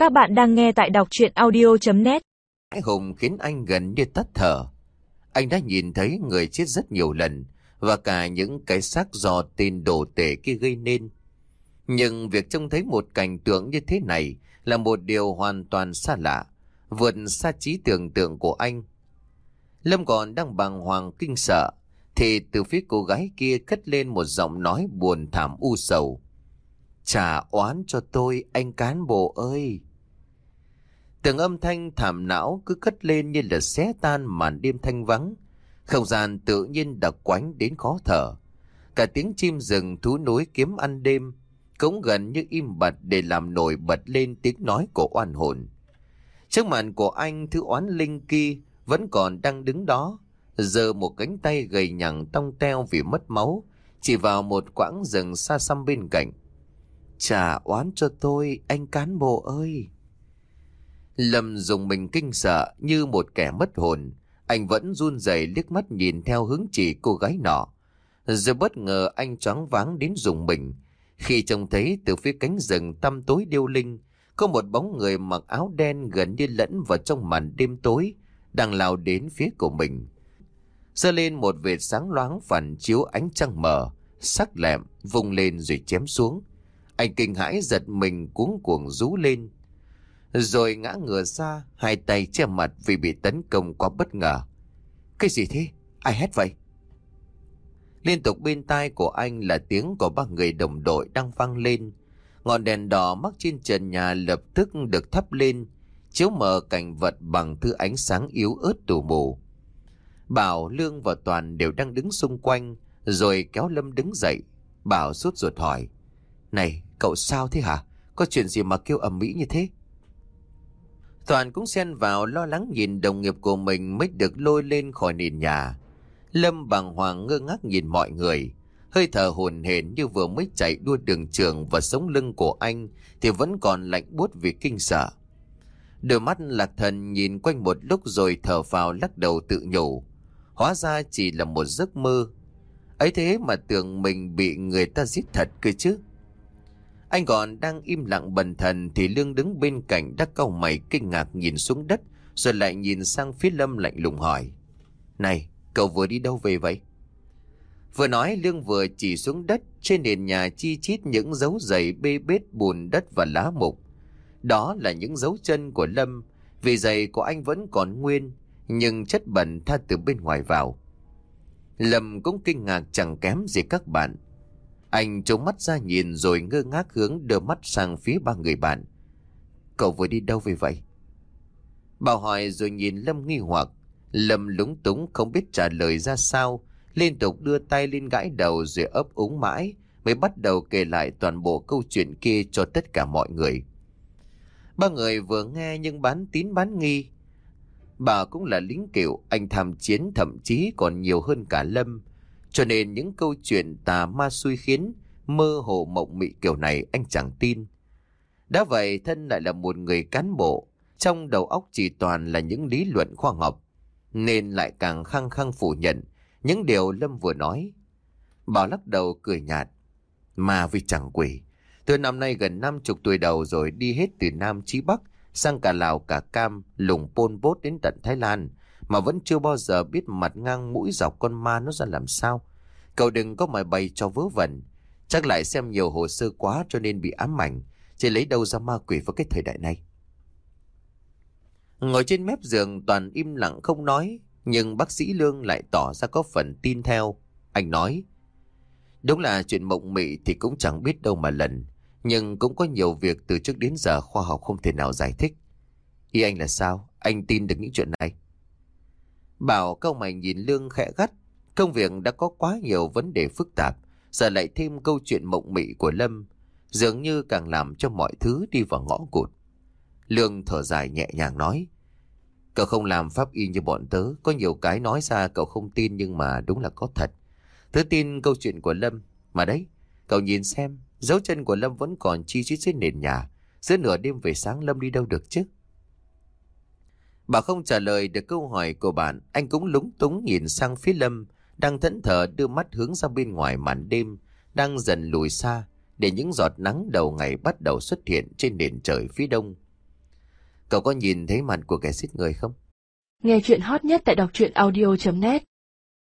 Các bạn đang nghe tại đọc truyện audio.net. Cái hùng khiến anh gần như tắt thở. Anh đã nhìn thấy người chết rất nhiều lần và cả những cái xác do tên đồ tể kia gây nên. Nhưng việc trông thấy một cảnh tượng như thế này là một điều hoàn toàn xa lạ, vượt xa trí tưởng tượng của anh. Lâm còn đang bàng hoàng kinh sợ thì từ phía cô gái kia cất lên một giọng nói buồn thảm u sầu. Trả oán cho tôi, anh cán bộ ơi. Từng âm thanh thảm não cứ cất lên như là xé tan màn đêm thanh vắng. Không gian tự nhiên đặc quánh đến khó thở. Cả tiếng chim rừng thú núi kiếm ăn đêm cũng gần như im bặt để làm nổi bật lên tiếng nói của oan hồn. Trước mặt của anh, thứ oán linh kia vẫn còn đang đứng đó, giơ một cánh tay gầy nhằng tông teo vì mất máu, chỉ vào một quãng rừng xa xăm bên cạnh. Trả oán cho tôi, anh cán bộ ơi. Lâm dùng mình kinh sợ như một kẻ mất hồn. Anh vẫn run rẩy liếc mắt nhìn theo hướng chỉ cô gái nọ. Rồi bất ngờ anh choáng váng đến rùng mình khi trông thấy từ phía cánh rừng tăm tối điêu linh có một bóng người mặc áo đen gần như lẫn vào trong màn đêm tối đang lao đến phía của mình. Giơ lên một vệt sáng loáng phản chiếu ánh trăng mờ, sắc lẹm vung lên rồi chém xuống. Anh kinh hãi giật mình cuống cuồng rú lên, rồi ngã ngửa ra, hai tay che mặt vì bị tấn công quá bất ngờ. Cái gì thế? Ai hét vậy? Liên tục bên tai của anh là tiếng của ba người đồng đội đang vang lên. Ngọn đèn đỏ mắc trên trần nhà lập tức được thắp lên, chiếu mờ cảnh vật bằng thứ ánh sáng yếu ớt tù mù. Bảo, Lương và Toàn đều đang đứng xung quanh, rồi kéo Lâm đứng dậy. Bảo sốt ruột hỏi: Này, cậu sao thế hả? Có chuyện gì mà kêu ầm ĩ như thế? Toàn cũng xen vào lo lắng nhìn đồng nghiệp của mình mới được lôi lên khỏi nền nhà. Lâm bàng hoàng ngơ ngác nhìn mọi người, hơi thở hổn hển như vừa mới chạy đua đường trường, và sống lưng của anh thì vẫn còn lạnh buốt vì kinh sợ. Đôi mắt Lạc Thần nhìn quanh một lúc rồi thở phào lắc đầu tự nhủ, hóa ra chỉ là một giấc mơ. Ấy thế mà tưởng mình bị người ta giết thật cơ chứ. Anh còn đang im lặng bần thần thì Lương đứng bên cạnh đã cau mày kinh ngạc nhìn xuống đất, rồi lại nhìn sang phía Lâm lạnh lùng hỏi: Này, cậu vừa đi đâu về vậy? Vừa nói, Lương vừa chỉ xuống đất. Trên nền nhà chi chít những dấu giày bê bết bùn đất và lá mục. Đó là những dấu chân của Lâm, vì giày của anh vẫn còn nguyên, nhưng chất bẩn tha từ bên ngoài vào. Lâm cũng kinh ngạc chẳng kém gì các bạn. Anh trố mắt ra nhìn rồi ngơ ngác hướng đưa mắt sang phía ba người bạn. Cậu vừa đi đâu về vậy? Bảo hỏi rồi nhìn Lâm nghi hoặc. Lâm lúng túng không biết trả lời ra sao, liên tục đưa tay lên gãi đầu rồi ấp úng mãi mới bắt đầu kể lại toàn bộ câu chuyện kia cho tất cả mọi người. Ba người vừa nghe nhưng bán tín bán nghi. Bà cũng là lính cựu, anh tham chiến thậm chí còn nhiều hơn cả Lâm, cho nên những câu chuyện tà ma xui khiến, mơ hồ mộng mị kiểu này anh chẳng tin. Đã vậy, thân lại là một người cán bộ, trong đầu óc chỉ toàn là những lý luận khoa học, nên lại càng khăng khăng phủ nhận những điều Lâm vừa nói. Bảo lắc đầu cười nhạt: Ma vì chẳng quỷ, tôi năm nay gần 50 tuổi đầu rồi, đi hết từ Nam chí Bắc, sang cả Lào cả Cam, lùng Pol Pot đến tận Thái Lan, mà vẫn chưa bao giờ biết mặt ngang mũi dọc con ma nó ra làm sao. Cậu đừng có mà bày cho vớ vẩn, chắc lại xem nhiều hồ sơ quá cho nên bị ám ảnh, chứ lấy đâu ra ma quỷ vào cái thời đại này. Ngồi trên mép giường, Toàn im lặng không nói, nhưng bác sĩ Lương lại tỏ ra có phần tin theo. Anh nói: Đúng là chuyện mộng mị thì cũng chẳng biết đâu mà lần, nhưng cũng có nhiều việc từ trước đến giờ khoa học không thể nào giải thích. Ý anh là sao? Anh tin được những chuyện này? Bảo cau mày nhìn Lương khẽ gắt. Công việc đã có quá nhiều vấn đề phức tạp, giờ lại thêm câu chuyện mộng mị của Lâm, dường như càng làm cho mọi thứ đi vào ngõ cụt. Lương thở dài nhẹ nhàng nói: Cậu không làm pháp y như bọn tớ, có nhiều cái nói ra cậu không tin nhưng mà đúng là có thật. Tớ tin câu chuyện của Lâm, mà đấy, cậu nhìn xem, dấu chân của Lâm vẫn còn chi chít trên nền nhà. Giữa nửa đêm về sáng Lâm đi đâu được chứ? Bà không trả lời được câu hỏi của bạn. Anh cũng lúng túng nhìn sang phía Lâm, đang thẫn thờ đưa mắt hướng ra bên ngoài màn đêm đang dần lùi xa, để những giọt nắng đầu ngày bắt đầu xuất hiện trên nền trời phía đông. Cậu có nhìn thấy mặt của kẻ giết người không? Nghe chuyện hot nhất tại đọc truyện audio.net